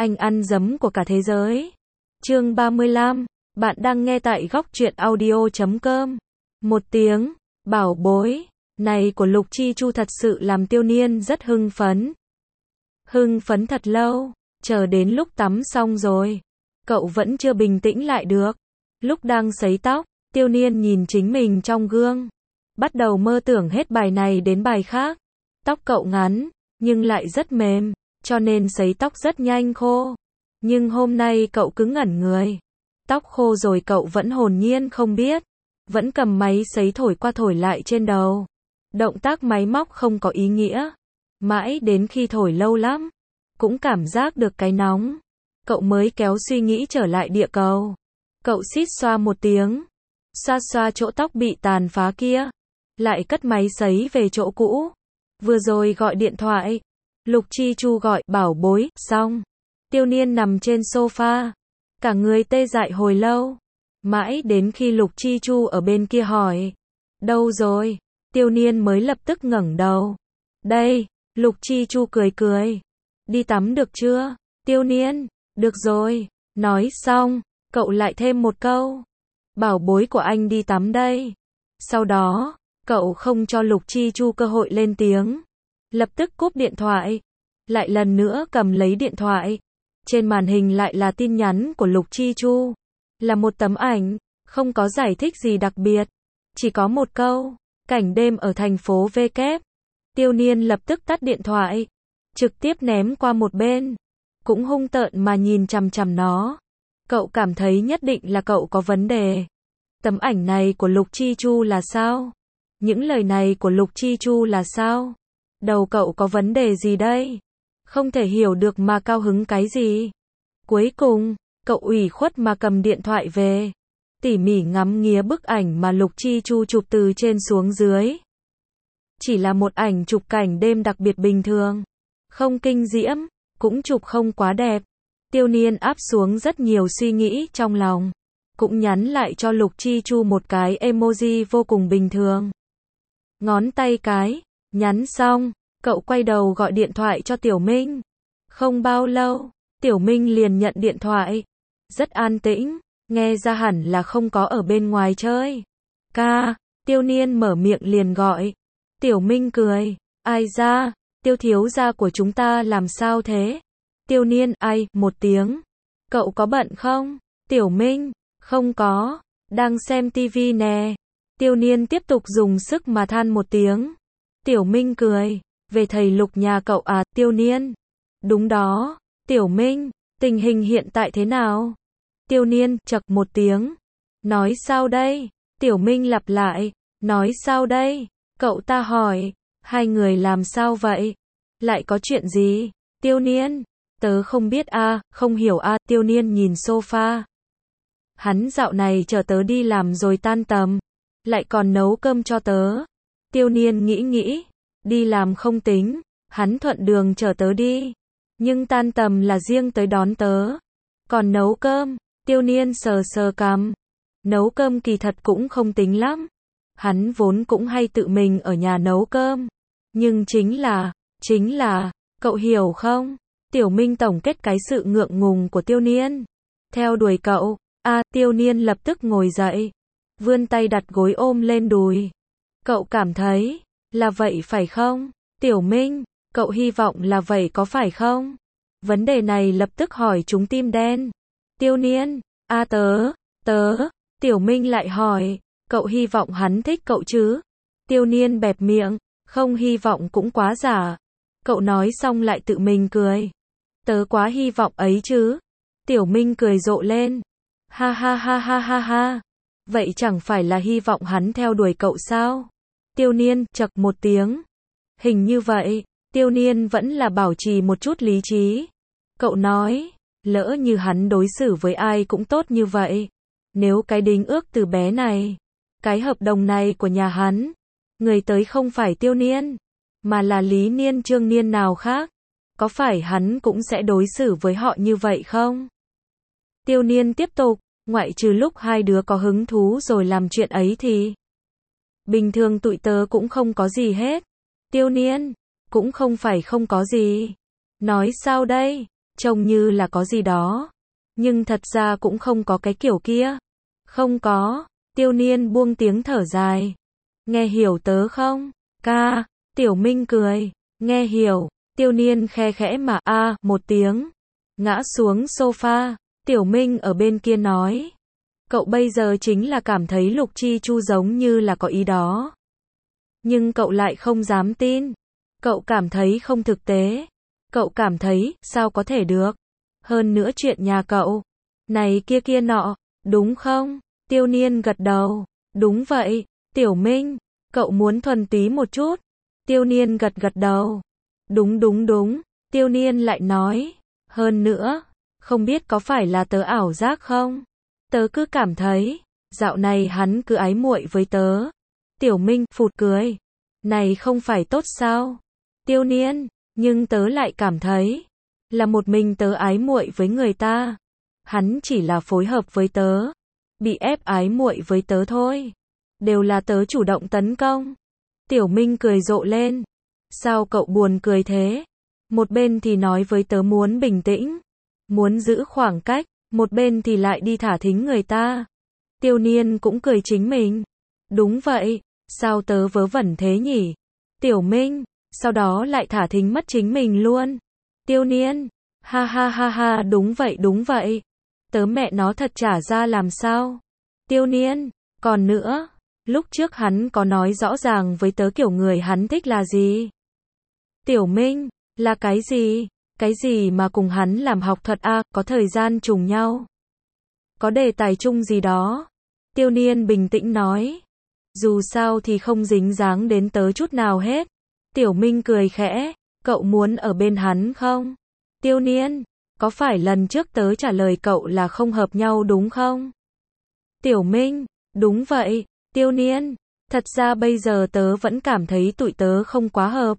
anh ăn dấm của cả thế giới. Chương 35, bạn đang nghe tại góc truyện audio.com. Một tiếng, bảo bối, này của Lục Chi Chu thật sự làm Tiêu Niên rất hưng phấn. Hưng phấn thật lâu, chờ đến lúc tắm xong rồi. Cậu vẫn chưa bình tĩnh lại được. Lúc đang sấy tóc, Tiêu Niên nhìn chính mình trong gương. Bắt đầu mơ tưởng hết bài này đến bài khác. Tóc cậu ngắn, nhưng lại rất mềm, cho nên sấy tóc rất nhanh khô. Nhưng hôm nay cậu cứ ngẩn người. Tóc khô rồi cậu vẫn hồn nhiên không biết. Vẫn cầm máy sấy thổi qua thổi lại trên đầu. Động tác máy móc không có ý nghĩa. Mãi đến khi thổi lâu lắm, cũng cảm giác được cái nóng. Cậu mới kéo suy nghĩ trở lại địa cầu. Cậu xít xoa một tiếng. Xoa xoa chỗ tóc bị tàn phá kia. Lại cất máy sấy về chỗ cũ. Vừa rồi gọi điện thoại. Lục Chi Chu gọi, bảo bối, xong. Tiêu Niên nằm trên sofa. Cả người tê dại hồi lâu. Mãi đến khi Lục Chi Chu ở bên kia hỏi. Đâu rồi? Tiêu Niên mới lập tức ngẩng đầu. Đây, Lục Chi Chu cười cười. Đi tắm được chưa? Tiêu Niên, được rồi. Nói xong, cậu lại thêm một câu. Bảo bối của anh đi tắm đây. Sau đó, cậu không cho Lục Chi Chu cơ hội lên tiếng. Lập tức cúp điện thoại. Lại lần nữa cầm lấy điện thoại. Trên màn hình lại là tin nhắn của Lục Chi Chu. Là một tấm ảnh, không có giải thích gì đặc biệt. Chỉ có một câu, cảnh đêm ở thành phố V kép. Tiêu Niên lập tức tắt điện thoại. Trực tiếp ném qua một bên. Cũng hung tợn mà nhìn chằm chằm nó. Cậu cảm thấy nhất định là cậu có vấn đề. Tấm ảnh này của Lục Chi Chu là sao? Những lời này của Lục Chi Chu là sao? Đầu cậu có vấn đề gì đây? Không thể hiểu được mà cao hứng cái gì? Cuối cùng, cậu ủy khuất mà cầm điện thoại về. Tỉ mỉ ngắm nghía bức ảnh mà Lục Chi Chu chụp từ trên xuống dưới. Chỉ là một ảnh chụp cảnh đêm đặc biệt bình thường. Không kinh diễm, cũng chụp không quá đẹp. Tiêu Niên áp xuống rất nhiều suy nghĩ trong lòng. Cũng nhắn lại cho Lục Chi Chu một cái emoji vô cùng bình thường. Ngón tay cái, nhắn xong, cậu quay đầu gọi điện thoại cho Tiểu Minh. Không bao lâu, Tiểu Minh liền nhận điện thoại. Rất an tĩnh, nghe ra hẳn là không có ở bên ngoài chơi. Ca, Tiêu Niên mở miệng liền gọi. Tiểu Minh cười, ai ra, Tiêu thiếu gia của chúng ta làm sao thế? Tiêu Niên, ai, một tiếng. Cậu có bận không? Tiểu Minh, không có, đang xem tivi nè. Tiêu Niên tiếp tục dùng sức mà than một tiếng. Tiểu Minh cười, về thầy Lục nhà cậu à? Tiêu Niên, đúng đó. Tiểu Minh, tình hình hiện tại thế nào? Tiêu Niên, chậc một tiếng. Nói sao đây? Tiểu Minh lặp lại, nói sao đây? Cậu ta hỏi, hai người làm sao vậy? Lại có chuyện gì? Tiêu Niên, tớ không biết a, không hiểu a. Tiêu Niên nhìn sofa. Hắn dạo này chờ tớ đi làm rồi tan tầm, lại còn nấu cơm cho tớ. Tiêu Niên nghĩ, đi làm không tính, hắn thuận đường chở tớ đi, nhưng tan tầm là riêng tới đón tớ. Còn nấu cơm, Tiêu Niên sờ sờ cằm. Nấu cơm kỳ thật cũng không tính lắm. Hắn vốn cũng hay tự mình ở nhà nấu cơm. Nhưng chính là, cậu hiểu không? Tiểu Minh tổng kết cái sự ngượng ngùng của Tiêu Niên. Theo đuổi cậu, Tiêu Niên lập tức ngồi dậy. Vươn tay đặt gối ôm lên đùi. Cậu cảm thấy, là vậy phải không? Tiểu Minh, cậu hy vọng là vậy có phải không? Vấn đề này lập tức hỏi trúng tim đen. Tiêu Niên, tớ, Tiểu Minh lại hỏi, cậu hy vọng hắn thích cậu chứ? Tiêu Niên bẹp miệng, không hy vọng cũng quá giả. Cậu nói xong lại tự mình cười. Tớ quá hy vọng ấy chứ. Tiểu Minh cười rộ lên. Ha ha ha ha ha ha. Vậy chẳng phải là hy vọng hắn theo đuổi cậu sao? Tiêu Niên, chậc một tiếng. Hình như vậy, Tiêu Niên vẫn là bảo trì một chút lý trí. Cậu nói, lỡ như hắn đối xử với ai cũng tốt như vậy. Nếu cái đính ước từ bé này, cái hợp đồng này của nhà hắn, người tới không phải Tiêu Niên, mà là Lý Niên Trương Niên nào khác, có phải hắn cũng sẽ đối xử với họ như vậy không? Tiêu Niên tiếp tục, ngoại trừ lúc hai đứa có hứng thú rồi làm chuyện ấy thì bình thường tụi tớ cũng không có gì hết. Tiêu Niên, cũng không phải không có gì. Nói sao đây? trông như là có gì đó. Nhưng thật ra cũng không có cái kiểu kia. Không có. Tiêu Niên buông tiếng thở dài. Nghe hiểu tớ không? Ca. Tiểu Minh cười. Nghe hiểu. Tiêu Niên khe khẽ mà một tiếng. Ngã xuống sofa. Tiểu Minh ở bên kia nói. Cậu bây giờ chính là cảm thấy Lục Chi Chu giống như là có ý đó. Nhưng cậu lại không dám tin. Cậu cảm thấy không thực tế. Cậu cảm thấy, sao có thể được. Hơn nữa chuyện nhà cậu. Này kia kia nọ, đúng không? Tiêu Niên gật đầu. Đúng vậy, Tiểu Minh. Cậu muốn thuần túy một chút. Tiêu Niên gật gật đầu. Đúng đúng đúng. Tiêu Niên lại nói. Hơn nữa, không biết có phải là tớ ảo giác không? Tớ cứ cảm thấy, dạo này hắn cứ ái muội với tớ. Tiểu Minh phụt cười. Này không phải tốt sao? Tiêu Niên, nhưng tớ lại cảm thấy, là một mình tớ ái muội với người ta. Hắn chỉ là phối hợp với tớ. Bị ép ái muội với tớ thôi. Đều là tớ chủ động tấn công. Tiểu Minh cười rộ lên. Sao cậu buồn cười thế? Một bên thì nói với tớ muốn bình tĩnh, muốn giữ khoảng cách, một bên thì lại đi thả thính người ta. Tiêu Niên cũng cười chính mình. Đúng vậy, sao tớ vớ vẩn thế nhỉ? Tiểu Minh, sau đó lại thả thính mất chính mình luôn. Tiêu Niên, ha ha ha ha, đúng vậy. Tớ mẹ nó thật trả ra làm sao? Tiêu Niên, còn nữa, lúc trước hắn có nói rõ ràng với tớ kiểu người hắn thích là gì? Tiểu Minh, là cái gì? Cái gì mà cùng hắn làm học thuật có thời gian trùng nhau? Có đề tài chung gì đó? Tiêu Niên bình tĩnh nói. Dù sao thì không dính dáng đến tớ chút nào hết. Tiểu Minh cười khẽ. Cậu muốn ở bên hắn không? Tiêu Niên, có phải lần trước tớ trả lời cậu là không hợp nhau đúng không? Tiểu Minh, đúng vậy. Tiêu Niên, thật ra bây giờ tớ vẫn cảm thấy tụi tớ không quá hợp.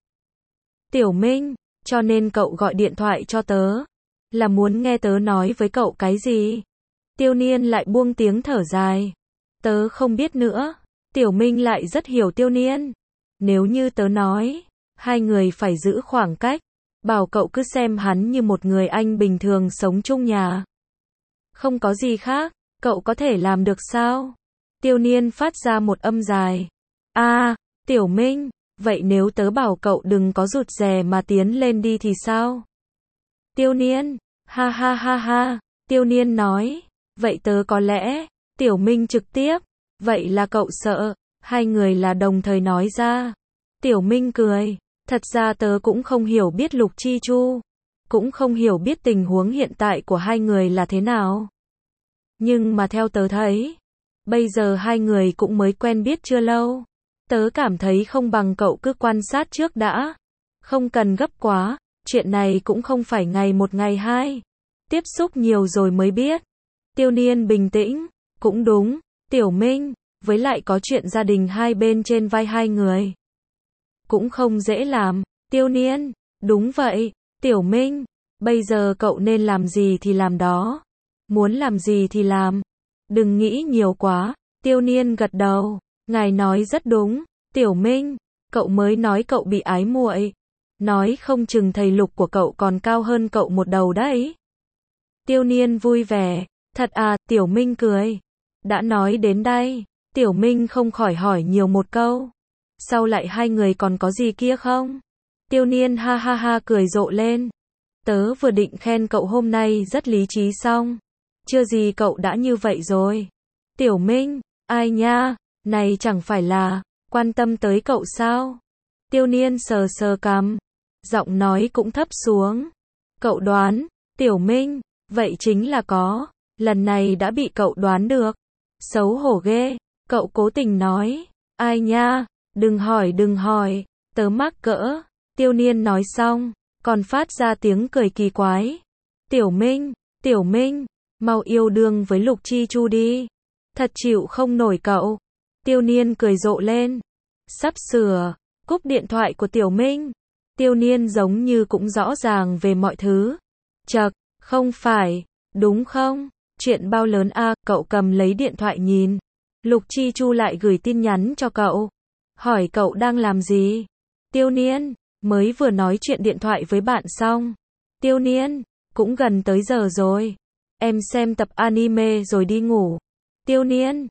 Tiểu Minh, cho nên cậu gọi điện thoại cho tớ, là muốn nghe tớ nói với cậu cái gì? Tiêu Niên lại buông tiếng thở dài. Tớ không biết nữa. Tiểu Minh lại rất hiểu Tiêu Niên. Nếu như tớ nói, hai người phải giữ khoảng cách, bảo cậu cứ xem hắn như một người anh bình thường sống chung nhà. Không có gì khác, cậu có thể làm được sao? Tiêu Niên phát ra một âm dài. Tiểu Minh, vậy nếu tớ bảo cậu đừng có rụt rè mà tiến lên đi thì sao? Tiêu Niên, ha ha ha ha, Tiêu Niên nói, vậy tớ có lẽ, Tiểu Minh trực tiếp, vậy là cậu sợ, hai người là đồng thời nói ra. Tiểu Minh cười, thật ra tớ cũng không hiểu biết Lục Chi Chu, cũng không hiểu biết tình huống hiện tại của hai người là thế nào. Nhưng mà theo tớ thấy, bây giờ hai người cũng mới quen biết chưa lâu. Tớ cảm thấy không bằng cậu cứ quan sát trước đã. Không cần gấp quá, chuyện này cũng không phải ngày một ngày hai. Tiếp xúc nhiều rồi mới biết. Tiêu Niên bình tĩnh, cũng đúng, Tiểu Minh, với lại có chuyện gia đình hai bên trên vai hai người. Cũng không dễ làm, Tiêu Niên, đúng vậy, Tiểu Minh, bây giờ cậu nên làm gì thì làm đó. Muốn làm gì thì làm. Đừng nghĩ nhiều quá, Tiêu Niên gật đầu. Ngài nói rất đúng, Tiểu Minh, cậu mới nói cậu bị ái muội. Nói không chừng thầy Lục của cậu còn cao hơn cậu một đầu đấy. Tiêu Niên vui vẻ, thật Tiểu Minh cười. Đã nói đến đây, Tiểu Minh không khỏi hỏi nhiều một câu. Sau lại hai người còn có gì kia không? Tiêu Niên ha ha ha cười rộ lên. Tớ vừa định khen cậu hôm nay rất lý trí xong. Chưa gì cậu đã như vậy rồi. Tiểu Minh, ai nha? Này chẳng phải là quan tâm tới cậu sao? Tiêu Niên sờ sờ cằm, giọng nói cũng thấp xuống. Cậu đoán, Tiểu Minh, vậy chính là có, lần này đã bị cậu đoán được. Xấu hổ ghê, cậu cố tình nói. Ai nha, đừng hỏi, tớ mắc cỡ. Tiêu Niên nói xong, còn phát ra tiếng cười kỳ quái. Tiểu Minh, mau yêu đương với Lục Chi Chu đi. Thật chịu không nổi cậu. Tiêu Niên cười rộ lên. Sắp sửa, cúp điện thoại của Tiểu Minh. Tiêu Niên giống như cũng rõ ràng về mọi thứ. Chậc, không phải, đúng không? Chuyện bao lớn cậu cầm lấy điện thoại nhìn. Lục Chi Chu lại gửi tin nhắn cho cậu. Hỏi cậu đang làm gì? Tiêu Niên, mới vừa nói chuyện điện thoại với bạn xong. Tiêu Niên, cũng gần tới giờ rồi. Em xem tập anime rồi đi ngủ. Tiêu Niên,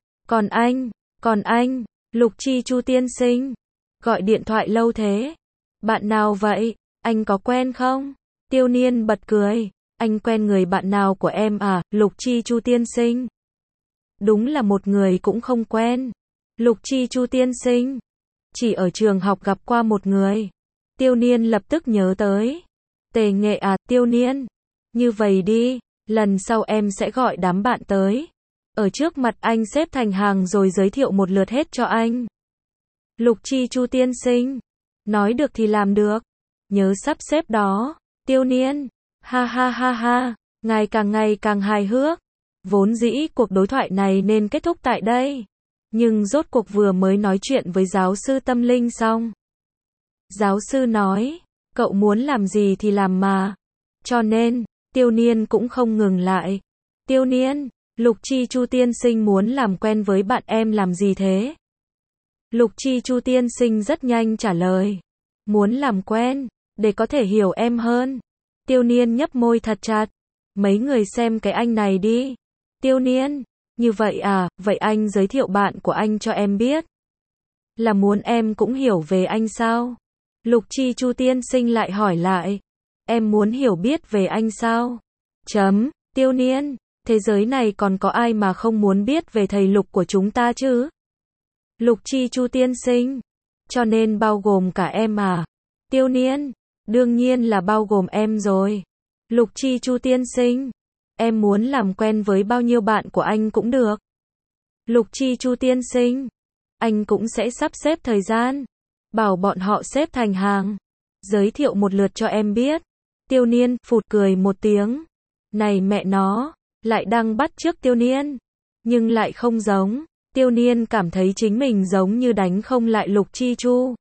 còn anh, Lục Chi Chu tiên sinh. Gọi điện thoại lâu thế. Bạn nào vậy? Anh có quen không? Tiêu Niên bật cười. Anh quen người bạn nào của em à, Lục Chi Chu tiên sinh? Đúng là một người cũng không quen. Lục Chi Chu tiên sinh. Chỉ ở trường học gặp qua một người. Tiêu Niên lập tức nhớ tới. Tề Nghệ à, Tiêu Niên. Như vậy đi, lần sau em sẽ gọi đám bạn tới. Ở trước mặt anh xếp thành hàng rồi giới thiệu một lượt hết cho anh. Lục Chi Chu tiên sinh. Nói được thì làm được. Nhớ sắp xếp đó. Tiêu Niên. Ha ha ha ha. Ngày càng hài hước. Vốn dĩ cuộc đối thoại này nên kết thúc tại đây. Nhưng rốt cuộc vừa mới nói chuyện với giáo sư tâm linh xong. Giáo sư nói, cậu muốn làm gì thì làm mà. Cho nên, Tiêu Niên cũng không ngừng lại. Tiêu Niên, Lục Chi Chu tiên sinh muốn làm quen với bạn em làm gì thế? Lục Chi Chu tiên sinh rất nhanh trả lời. Muốn làm quen, để có thể hiểu em hơn. Tiêu Niên nhấp môi thật chặt. Mấy người xem cái anh này đi. Tiêu Niên, như vậy à, vậy anh giới thiệu bạn của anh cho em biết. Là muốn em cũng hiểu về anh sao? Lục Chi Chu tiên sinh lại hỏi lại. Em muốn hiểu biết về anh sao? Tiêu Niên, thế giới này còn có ai mà không muốn biết về thầy Lục của chúng ta chứ? Lục Chi Chu tiên sinh. Cho nên bao gồm cả em à? Tiêu Niên, đương nhiên là bao gồm em rồi. Lục Chi Chu tiên sinh. Em muốn làm quen với bao nhiêu bạn của anh cũng được. Lục Chi Chu tiên sinh. Anh cũng sẽ sắp xếp thời gian. Bảo bọn họ xếp thành hàng. Giới thiệu một lượt cho em biết. Tiêu Niên phụt cười một tiếng. Này mẹ nó, lại đang bắt chước Tiêu Niên. Nhưng lại không giống. Tiêu Niên cảm thấy chính mình giống như đánh không lại Lục Chi Chu.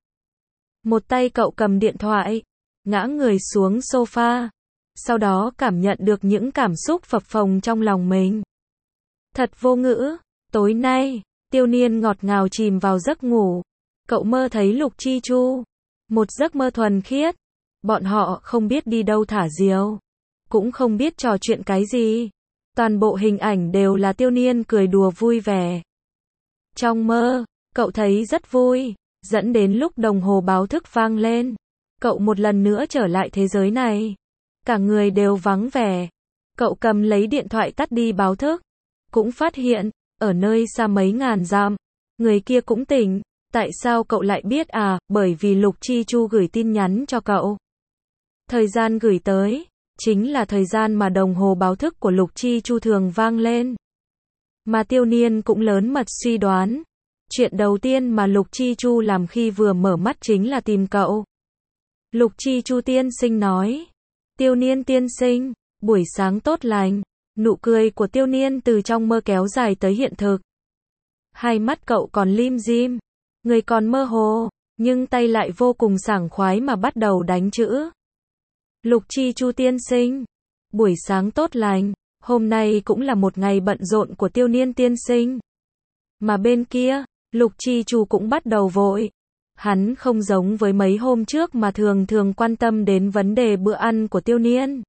Một tay cậu cầm điện thoại. Ngã người xuống sofa. Sau đó cảm nhận được những cảm xúc phập phồng trong lòng mình. Thật vô ngữ. Tối nay, Tiêu Niên ngọt ngào chìm vào giấc ngủ. Cậu mơ thấy Lục Chi Chu. Một giấc mơ thuần khiết. Bọn họ không biết đi đâu thả diều. Cũng không biết trò chuyện cái gì. Toàn bộ hình ảnh đều là Tiêu Niên cười đùa vui vẻ. Trong mơ, cậu thấy rất vui. Dẫn đến lúc đồng hồ báo thức vang lên. Cậu một lần nữa trở lại thế giới này. Cả người đều vắng vẻ. Cậu cầm lấy điện thoại tắt đi báo thức. Cũng phát hiện, ở nơi xa mấy ngàn dặm, người kia cũng tỉnh. Tại sao cậu lại biết à? Bởi vì Lục Chi Chu gửi tin nhắn cho cậu. Thời gian gửi tới, chính là thời gian mà đồng hồ báo thức của Lục Chi Chu thường vang lên. Mà Tiêu Niên cũng lớn mật suy đoán. Chuyện đầu tiên mà Lục Chi Chu làm khi vừa mở mắt chính là tìm cậu. Lục Chi Chu tiên sinh nói. Tiêu Niên tiên sinh, buổi sáng tốt lành. Nụ cười của Tiêu Niên từ trong mơ kéo dài tới hiện thực. Hai mắt cậu còn lim dim, người còn mơ hồ, nhưng tay lại vô cùng sảng khoái mà bắt đầu đánh chữ. Lục Chi Chu tiên sinh, buổi sáng tốt lành. Hôm nay cũng là một ngày bận rộn của Tiêu Niên tiên sinh. Mà bên kia, Lục Chi Chu cũng bắt đầu vội. Hắn không giống với mấy hôm trước mà thường quan tâm đến vấn đề bữa ăn của Tiêu Niên.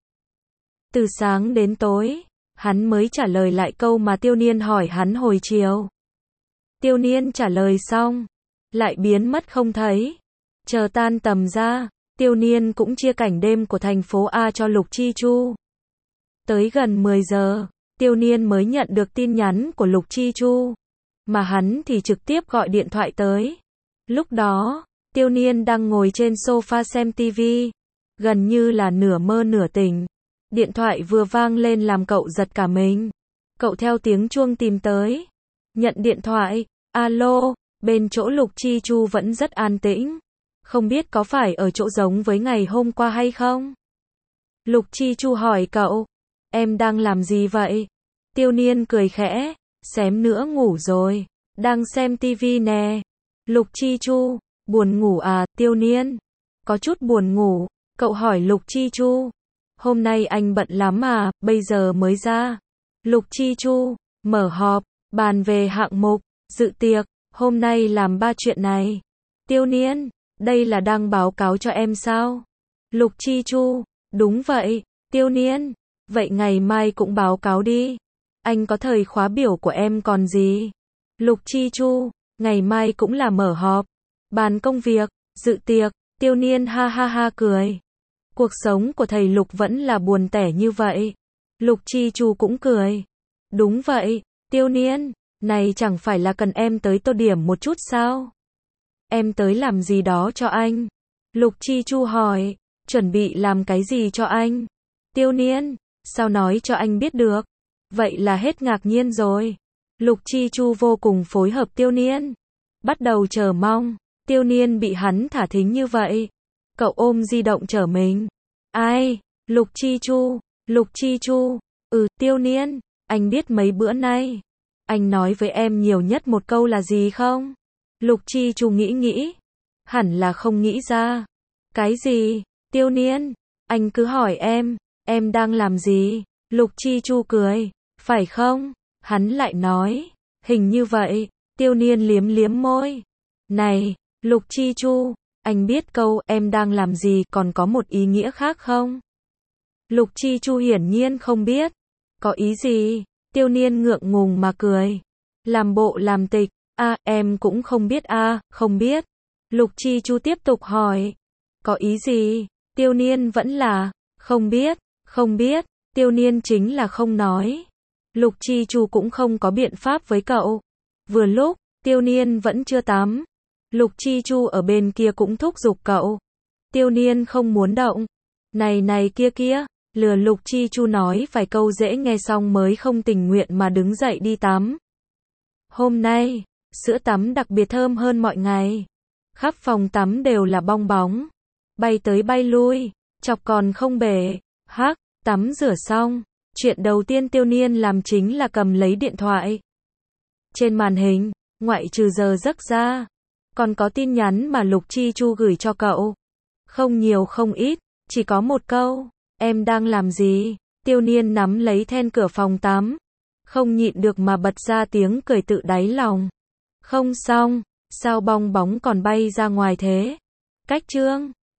Từ sáng đến tối, hắn mới trả lời lại câu mà Tiêu Niên hỏi hắn hồi chiều. Tiêu Niên trả lời xong, lại biến mất không thấy. Chờ tan tầm ra, Tiêu Niên cũng chia cảnh đêm của thành phố A cho Lục Chi Chu. Tới gần 10 giờ, Tiêu Niên mới nhận được tin nhắn của Lục Chi Chu. Mà hắn thì trực tiếp gọi điện thoại tới. Lúc đó, Tiêu Niên đang ngồi trên sofa xem TV. Gần như là nửa mơ nửa tỉnh. Điện thoại vừa vang lên làm cậu giật cả mình. Cậu theo tiếng chuông tìm tới. Nhận điện thoại. Alo, bên chỗ Lục Chi Chu vẫn rất an tĩnh. Không biết có phải ở chỗ giống với ngày hôm qua hay không? Lục Chi Chu hỏi cậu. Em đang làm gì vậy? Tiêu Niên cười khẽ. Xém nữa ngủ rồi. Đang xem TV nè. Lục Chi Chu. Buồn ngủ à? Tiêu Niên. Có chút buồn ngủ. Cậu hỏi Lục Chi Chu. Hôm nay anh bận lắm à? Bây giờ mới ra. Lục Chi Chu. Mở họp. Bàn về hạng mục. Dự tiệc. Hôm nay làm 3 chuyện này. Tiêu Niên. Đây là đang báo cáo cho em sao? Lục Chi Chu. Đúng vậy. Tiêu Niên. Vậy ngày mai cũng báo cáo đi. Anh có thời khóa biểu của em còn gì. Lục Chi Chu, ngày mai cũng là mở họp, bàn công việc, dự tiệc. Tiêu Niên ha ha ha cười. Cuộc sống của thầy Lục vẫn là buồn tẻ như vậy. Lục Chi Chu cũng cười. Đúng vậy, Tiêu Niên, này chẳng phải là cần em tới tô điểm một chút sao? Em tới làm gì đó cho anh? Lục Chi Chu hỏi, chuẩn bị làm cái gì cho anh? Tiêu Niên, sao nói cho anh biết được? Vậy là hết ngạc nhiên rồi. Lục Chi Chu vô cùng phối hợp Tiêu Niên. Bắt đầu chờ mong. Tiêu Niên bị hắn thả thính như vậy. Cậu ôm di động chở mình. Ai? Lục Chi Chu. Lục Chi Chu. Tiêu Niên, anh biết mấy bữa nay anh nói với em nhiều nhất một câu là gì không? Lục Chi Chu nghĩ. Hẳn là không nghĩ ra. Cái gì? Tiêu Niên, anh cứ hỏi em đang làm gì? Lục Chi Chu cười. Phải không? Hắn lại nói. Hình như vậy. Tiêu Niên liếm môi. Này, Lục Chi Chu, anh biết câu em đang làm gì còn có một ý nghĩa khác không? Lục Chi Chu hiển nhiên không biết. Có ý gì? Tiêu Niên ngượng ngùng mà cười. Làm bộ làm tịch. Em cũng không biết không biết. Lục Chi Chu tiếp tục hỏi. Có ý gì? Tiêu Niên vẫn là, không biết. Tiêu Niên chính là không nói. Lục Chi Chu cũng không có biện pháp với cậu. Vừa lúc, Tiêu Niên vẫn chưa tắm. Lục Chi Chu ở bên kia cũng thúc giục cậu. Tiêu Niên không muốn động. Này kia, lừa Lục Chi Chu nói vài câu dễ nghe xong mới không tình nguyện mà đứng dậy đi tắm. Hôm nay, sữa tắm đặc biệt thơm hơn mọi ngày. Khắp phòng tắm đều là bong bóng. Bay tới bay lui, chọc còn không bể. Tắm rửa xong. Chuyện đầu tiên Tiêu Niên làm chính là cầm lấy điện thoại. Trên màn hình, ngoại trừ giờ giấc ra, còn có tin nhắn mà Lục Chi Chu gửi cho cậu. Không nhiều không ít, chỉ có một câu. Em đang làm gì? Tiêu Niên nắm lấy then cửa phòng tắm. Không nhịn được mà bật ra tiếng cười tự đáy lòng. Không xong, sao bong bóng còn bay ra ngoài thế? Cách chương